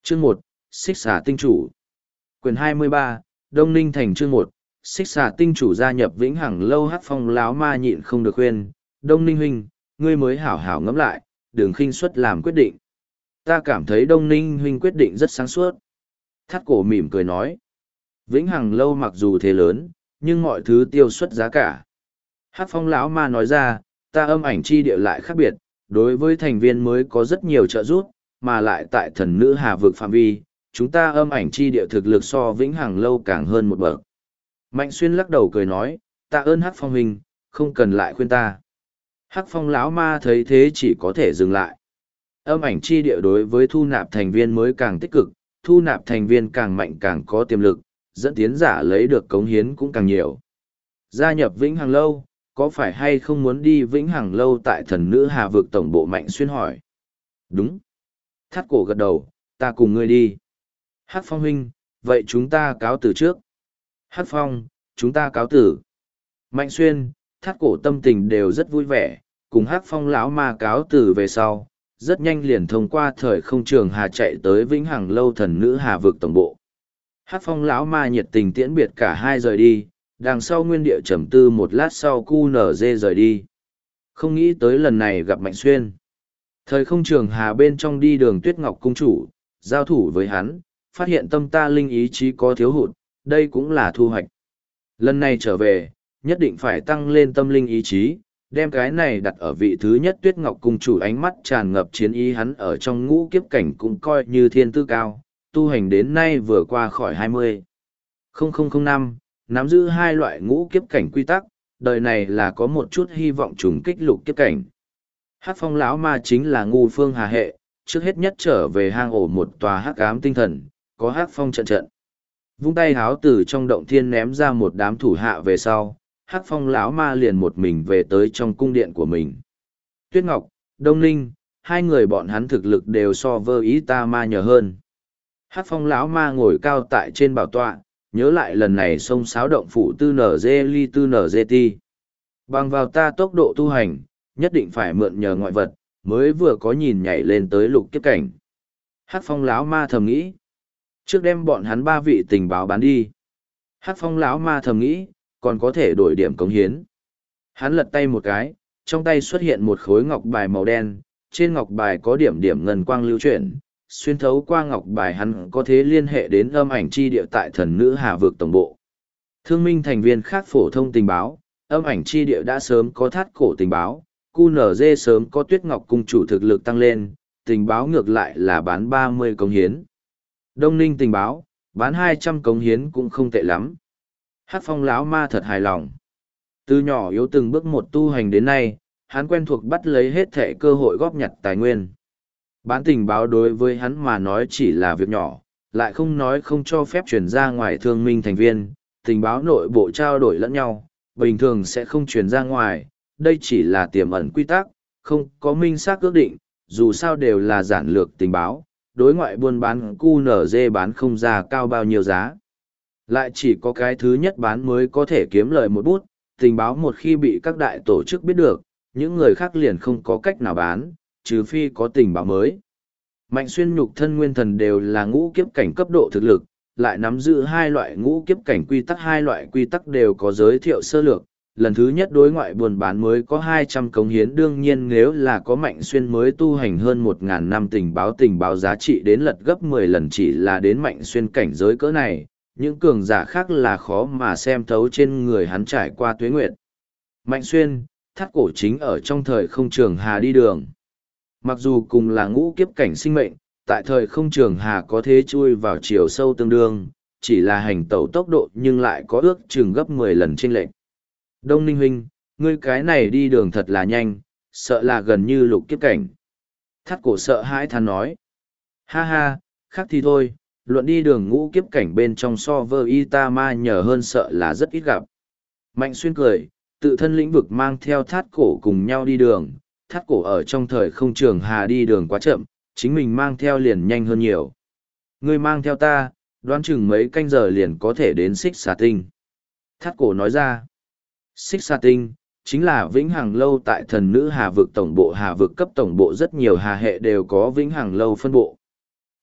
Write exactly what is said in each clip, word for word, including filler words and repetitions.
Chương một, Xích Xà Tinh Chủ. Quyển hai mươi ba, Đông Ninh Thành. Chương một, Xích Xà Tinh Chủ gia nhập Vĩnh Hằng Lâu. Hắc Phong lão ma nhịn không được khuyên, Đông Ninh huynh, ngươi mới hảo hảo ngẫm lại, đừng khinh suất làm quyết định. Ta cảm thấy Đông Ninh huynh quyết định rất sáng suốt. Thắt cổ mỉm cười nói, Vĩnh Hằng Lâu mặc dù thế lớn, nhưng mọi thứ tiêu xuất giá cả. Hắc Phong lão ma nói ra, ta âm ảnh chi địa lại khác biệt, đối với thành viên mới có rất nhiều trợ giúp, mà lại tại thần nữ hà vực phạm vi, chúng ta âm ảnh chi địa thực lực so Vĩnh Hằng Lâu càng hơn một bậc. Mạnh Xuyên lắc đầu cười nói, tạ ơn Hắc Phong huynh, không cần lại khuyên ta. Hắc Phong lão ma thấy thế chỉ có thể dừng lại. Âm ảnh chi địa đối với thu nạp thành viên mới càng tích cực, thu nạp thành viên càng mạnh càng có tiềm lực, dẫn tiến giả lấy được cống hiến cũng càng nhiều. Gia nhập Vĩnh Hằng Lâu, có phải hay không muốn đi Vĩnh Hằng Lâu tại thần nữ hà vực tổng bộ? Mạnh Xuyên hỏi. Đúng. Thắt cổ gật đầu, ta cùng ngươi đi. Hắc Phong huynh, vậy chúng ta cáo từ trước. Hắc Phong, chúng ta cáo tử. Mạnh Xuyên, Thắt cổ tâm tình đều rất vui vẻ, cùng Hắc Phong lão ma cáo từ về sau, rất nhanh liền thông qua thời không trường hà chạy tới Vĩnh Hằng Lâu thần nữ hà vực tổng bộ. Hắc Phong lão ma nhiệt tình tiễn biệt cả hai rời đi, đằng sau nguyên địa trầm tư một lát sau cu nở dê rời đi. Không nghĩ tới lần này gặp Mạnh Xuyên. Thời không trường hà bên trong đi đường Tuyết Ngọc cung chủ, giao thủ với hắn, phát hiện tâm ta linh ý chí có thiếu hụt, đây cũng là thu hoạch. Lần này trở về, nhất định phải tăng lên tâm linh ý chí, đem cái này đặt ở vị thứ nhất. Tuyết Ngọc cung chủ ánh mắt tràn ngập chiến ý, hắn ở trong ngũ kiếp cảnh cũng coi như thiên tư cao, tu hành đến nay vừa qua khỏi hai mươi. không không không năm, nắm giữ hai loại ngũ kiếp cảnh quy tắc, đời này là có một chút hy vọng trùng kích lục kiếp cảnh. Hắc Phong lão ma chính là ngu phương hà hệ, trước hết nhất trở về hang ổ một tòa hắc ám tinh thần, có Hắc Phong trận trận. Vung tay háo từ trong động thiên ném ra một đám thủ hạ về sau, Hắc Phong lão ma liền một mình về tới trong cung điện của mình. Tuyết Ngọc, Đông Ninh, hai người bọn hắn thực lực đều so vơ ý ta ma nhờ hơn. Hắc Phong lão ma ngồi cao tại trên bảo tọa, nhớ lại lần này sông sáo động phụ tư nở dê ly tư nở dê ti. Bằng vào ta tốc độ tu hành, nhất định phải mượn nhờ ngoại vật, mới vừa có nhìn nhảy lên tới lục kiếp cảnh. Hắc Phong lão ma thầm nghĩ, trước đem bọn hắn ba vị tình báo bán đi. Hắc Phong lão ma thầm nghĩ, còn có thể đổi điểm cống hiến. Hắn lật tay một cái, trong tay xuất hiện một khối ngọc bài màu đen, trên ngọc bài có điểm điểm ngân quang lưu chuyển, xuyên thấu qua ngọc bài hắn có thể liên hệ đến âm ảnh chi địa tại thần nữ hà vực tổng bộ. Thương minh thành viên khác phổ thông tình báo, âm ảnh chi địa đã sớm có thắt cổ tình báo, cu nở dê sớm có Tuyết Ngọc cung chủ thực lực tăng lên, tình báo ngược lại là bán ba mươi cống hiến. Đông Ninh tình báo, bán hai trăm cống hiến cũng không tệ lắm. Hắc Phong lão ma thật hài lòng. Từ nhỏ yếu từng bước một tu hành đến nay, hắn quen thuộc bắt lấy hết thệ cơ hội góp nhặt tài nguyên. Bán tình báo đối với hắn mà nói chỉ là việc nhỏ, lại không nói không cho phép truyền ra ngoài thương minh thành viên, tình báo nội bộ trao đổi lẫn nhau, bình thường sẽ không truyền ra ngoài, đây chỉ là tiềm ẩn quy tắc, không có minh xác ước định, dù sao đều là giản lược tình báo, đối ngoại buôn bán cu nở dê bán không ra cao bao nhiêu giá. Lại chỉ có cái thứ nhất bán mới có thể kiếm lời một bút, tình báo một khi bị các đại tổ chức biết được, những người khác liền không có cách nào bán, trừ phi có tình báo mới. Mạnh Xuyên nhục thân nguyên thần đều là ngũ kiếp cảnh cấp độ thực lực, lại nắm giữ hai loại ngũ kiếp cảnh quy tắc, hai loại quy tắc đều có giới thiệu sơ lược. Lần thứ nhất đối ngoại buôn bán mới có hai trăm cống hiến, đương nhiên nếu là có Mạnh Xuyên mới tu hành hơn một ngàn năm tình báo tình báo giá trị đến lật gấp mười lần, chỉ là đến Mạnh Xuyên cảnh giới cỡ này, những cường giả khác là khó mà xem thấu trên người hắn trải qua tuế nguyệt. Mạnh Xuyên, thắt cổ chính ở trong thời không trường hà đi đường. Mặc dù cùng là ngũ kiếp cảnh sinh mệnh, tại thời không trường hà có thế chui vào chiều sâu tương đương, chỉ là hành tẩu tốc độ nhưng lại có ước chừng gấp mười lần chênh lệch. Đông Ninh huynh, ngươi cái này đi đường thật là nhanh, sợ là gần như lục kiếp cảnh. Thắt cổ sợ hãi than nói. Ha ha, khác thì thôi, luận đi đường ngũ kiếp cảnh bên trong so vơ y ta ma nhờ hơn sợ là rất ít gặp. Mạnh Xuyên cười, tự thân lĩnh vực mang theo thắt cổ cùng nhau đi đường, thắt cổ ở trong thời không trường hà đi đường quá chậm, chính mình mang theo liền nhanh hơn nhiều. Ngươi mang theo ta, đoán chừng mấy canh giờ liền có thể đến Xích Xà Tinh. Thắt cổ nói ra. Xích Xà Tinh, chính là Vĩnh Hằng Lâu tại thần nữ hà vực tổng bộ. Hà vực cấp tổng bộ rất nhiều hà hệ đều có Vĩnh Hằng Lâu phân bộ.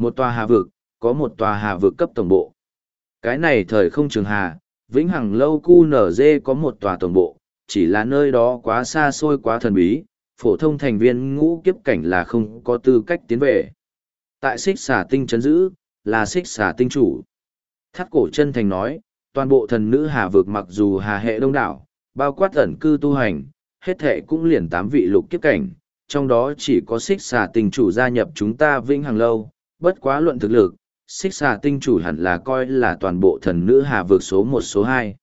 Một tòa hà vực, có một tòa hà vực cấp tổng bộ. Cái này thời không trường hà, Vĩnh Hằng Lâu Q N Z có một tòa tổng bộ, chỉ là nơi đó quá xa xôi quá thần bí, phổ thông thành viên ngũ kiếp cảnh là không có tư cách tiến về. Tại xích xà tinh chấn giữ, là xích xà tinh chủ. Thắt cổ chân thành nói, toàn bộ thần nữ hà vực mặc dù hà hệ đông đảo, bao quát ẩn cư tu hành, hết thệ cũng liền tám vị lục kiếp cảnh, trong đó chỉ có xích xà tinh chủ gia nhập chúng ta Vĩnh Hằng Lâu, bất quá luận thực lực, xích xà tinh chủ hẳn là coi là toàn bộ thần nữ hà vực số một số hai.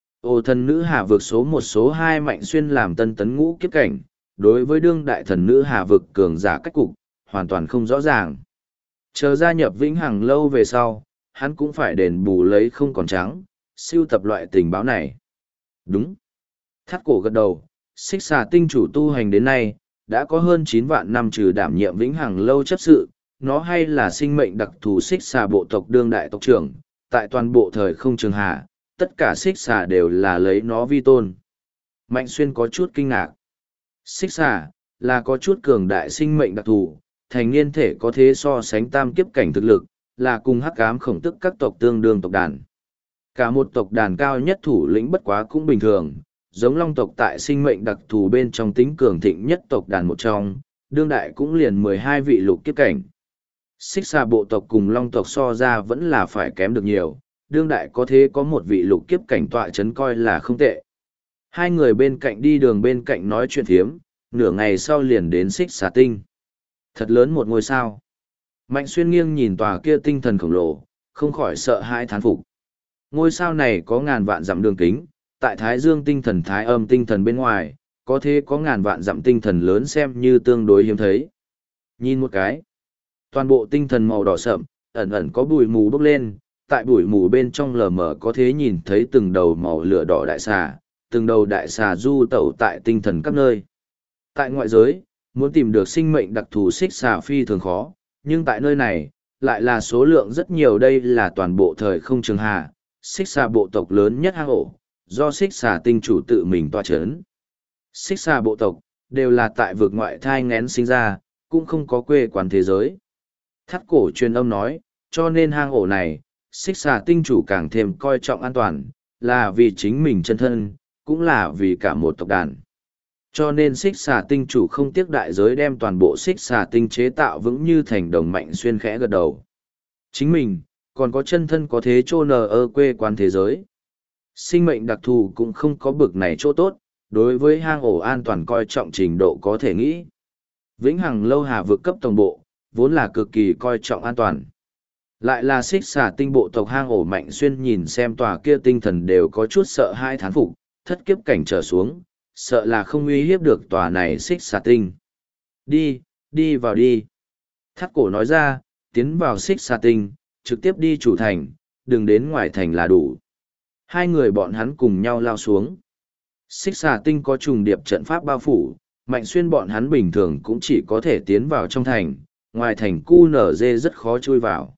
Ô thần nữ hà vực số một số hai Mạnh Xuyên làm tân tấn ngũ kiếp cảnh, đối với đương đại thần nữ hà vực cường giả cách cục, hoàn toàn không rõ ràng. Chờ gia nhập Vĩnh Hằng Lâu về sau, hắn cũng phải đền bù lấy không còn trắng, siêu tập loại tình báo này. Đúng. Thắt cổ gật đầu, xích xà tinh chủ tu hành đến nay, đã có hơn chín vạn năm trừ đảm nhiệm Vĩnh Hằng Lâu chấp sự, nó hay là sinh mệnh đặc thù xích xà bộ tộc đương đại tộc trưởng, tại toàn bộ thời không trường hà, tất cả xích xà đều là lấy nó vi tôn. Mạnh Xuyên có chút kinh ngạc. Xích xà, là có chút cường đại sinh mệnh đặc thù, thành niên thể có thế so sánh tam kiếp cảnh thực lực, là cùng hắc ám khổng tức các tộc tương đương tộc đàn. Cả một tộc đàn cao nhất thủ lĩnh bất quá cũng bình thường, giống long tộc tại sinh mệnh đặc thù bên trong tính cường thịnh nhất tộc đàn một trong, đương đại cũng liền mười hai vị lục kiếp cảnh. Xích xà bộ tộc cùng long tộc so ra vẫn là phải kém được nhiều, đương đại có thế có một vị lục kiếp cảnh tọa chấn coi là không tệ. Hai người bên cạnh đi đường bên cạnh nói chuyện thiếm, nửa ngày sau liền đến xích xà tinh. Thật lớn một ngôi sao. Mạnh Xuyên nghiêng nhìn tòa kia tinh thần khổng lồ, không khỏi sợ hãi thán phục. Ngôi sao này có ngàn vạn dặm đường kính, tại Thái Dương tinh thần Thái Âm tinh thần bên ngoài, có thế có ngàn vạn dặm tinh thần lớn xem như tương đối hiếm thấy. Nhìn một cái, toàn bộ tinh thần màu đỏ sậm, ẩn ẩn có bụi mù bốc lên, tại bụi mù bên trong lờ mờ có thế nhìn thấy từng đầu màu lửa đỏ đại xà, từng đầu đại xà du tẩu tại tinh thần các nơi. Tại ngoại giới, muốn tìm được sinh mệnh đặc thù xích xà phi thường khó, nhưng tại nơi này, lại là số lượng rất nhiều. Đây là toàn bộ thời không trường hà, xích xà bộ tộc lớn nhất hang ổ, do xích xà tinh chủ tự mình tọa chấn. Xích xà bộ tộc, đều là tại vực ngoại thai ngén sinh ra, cũng không có quê quán thế giới. Thắt cổ truyền âm nói, cho nên hang ổ này, xích xà tinh chủ càng thêm coi trọng an toàn, là vì chính mình chân thân, cũng là vì cả một tộc đàn. Cho nên xích xà tinh chủ không tiếc đại giới đem toàn bộ xích xà tinh chế tạo vững như thành đồng. Mạnh Xuyên khẽ gật đầu. Chính mình, còn có chân thân có thế chô nờ ở quê quán thế giới. Sinh mệnh đặc thù cũng không có bực này chỗ tốt, đối với hang ổ an toàn coi trọng trình độ có thể nghĩ. Vĩnh Hằng Lâu hà vực cấp tổng bộ, vốn là cực kỳ coi trọng an toàn. Lại là xích xà tinh bộ tộc hang ổ. Mạnh Xuyên nhìn xem tòa kia tinh thần đều có chút sợ hai thán phục, thất kiếp cảnh trở xuống, sợ là không uy hiếp được tòa này xích xà tinh. Đi, đi vào đi. Thắt cổ nói ra, tiến vào xích xà tinh, trực tiếp đi chủ thành, đừng đến ngoài thành là đủ. Hai người bọn hắn cùng nhau lao xuống. Xích xà tinh có trùng điệp trận pháp bao phủ, Mạnh Xuyên bọn hắn bình thường cũng chỉ có thể tiến vào trong thành, ngoài thành cu nở dê rất khó chui vào.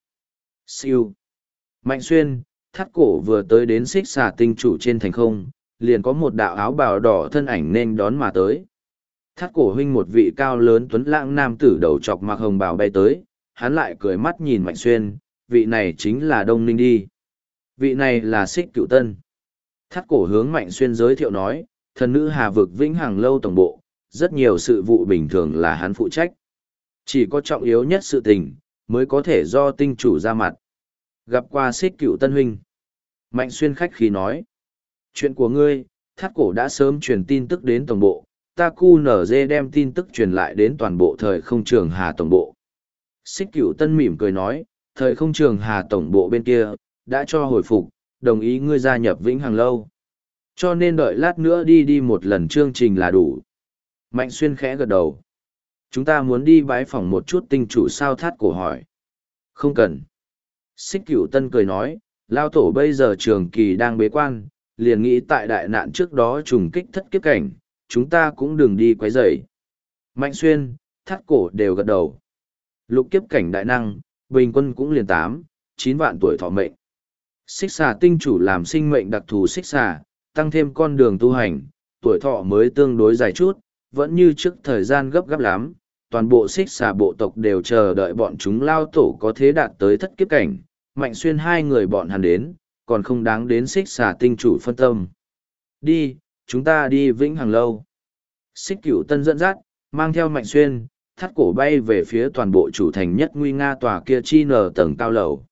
Siêu. Mạnh Xuyên, Thắt cổ vừa tới đến xích xà tinh chủ trên thành không, liền có một đạo áo bào đỏ thân ảnh nên đón mà tới. Thắt cổ huynh một vị cao lớn tuấn lãng nam tử đầu chọc mặc hồng bào bay tới, hắn lại cười mắt nhìn Mạnh Xuyên, vị này chính là Đông Ninh đi. Vị này là Xích Cửu Tân. Thắt cổ hướng Mạnh Xuyên giới thiệu nói, thần nữ hà vực Vĩnh Hằng Lâu tổng bộ, rất nhiều sự vụ bình thường là hắn phụ trách. Chỉ có trọng yếu nhất sự tình, mới có thể do tinh chủ ra mặt. Gặp qua Xích Cửu Tân huynh. Mạnh Xuyên khách khí nói. Chuyện của ngươi, Thắt cổ đã sớm truyền tin tức đến tổng bộ, ta cu nở dê đem tin tức truyền lại đến toàn bộ thời không trường hà tổng bộ. Xích Cửu Tân mỉm cười nói, thời không trường hà tổng bộ bên kia, đã cho hồi phục, đồng ý ngươi gia nhập Vĩnh Hằng Lâu. Cho nên đợi lát nữa đi đi một lần chương trình là đủ. Mạnh Xuyên khẽ gật đầu. Chúng ta muốn đi bái phỏng một chút tinh chủ sao? Thắt cổ hỏi. Không cần. Xích Cửu Tân cười nói, Lao tổ bây giờ trường kỳ đang bế quan, liền nghĩ tại đại nạn trước đó trùng kích thất kiếp cảnh, chúng ta cũng đừng đi quấy rầy. Mạnh Xuyên, Thắt cổ đều gật đầu. Lục kiếp cảnh đại năng, bình quân cũng liền tám, chín vạn tuổi thọ mệnh. Xích xà tinh chủ làm sinh mệnh đặc thù xích xà, tăng thêm con đường tu hành, tuổi thọ mới tương đối dài chút, vẫn như trước thời gian gấp gáp lắm, toàn bộ xích xà bộ tộc đều chờ đợi bọn chúng lao tổ có thế đạt tới thất kiếp cảnh, Mạnh Xuyên hai người bọn hắn đến, còn không đáng đến xích xà tinh chủ phân tâm. Đi, chúng ta đi Vĩnh Hằng Lâu. Xích Cửu Tân dẫn dắt, mang theo Mạnh Xuyên, thắt cổ bay về phía toàn bộ chủ thành nhất nguy nga tòa kia chi nở tầng cao lầu.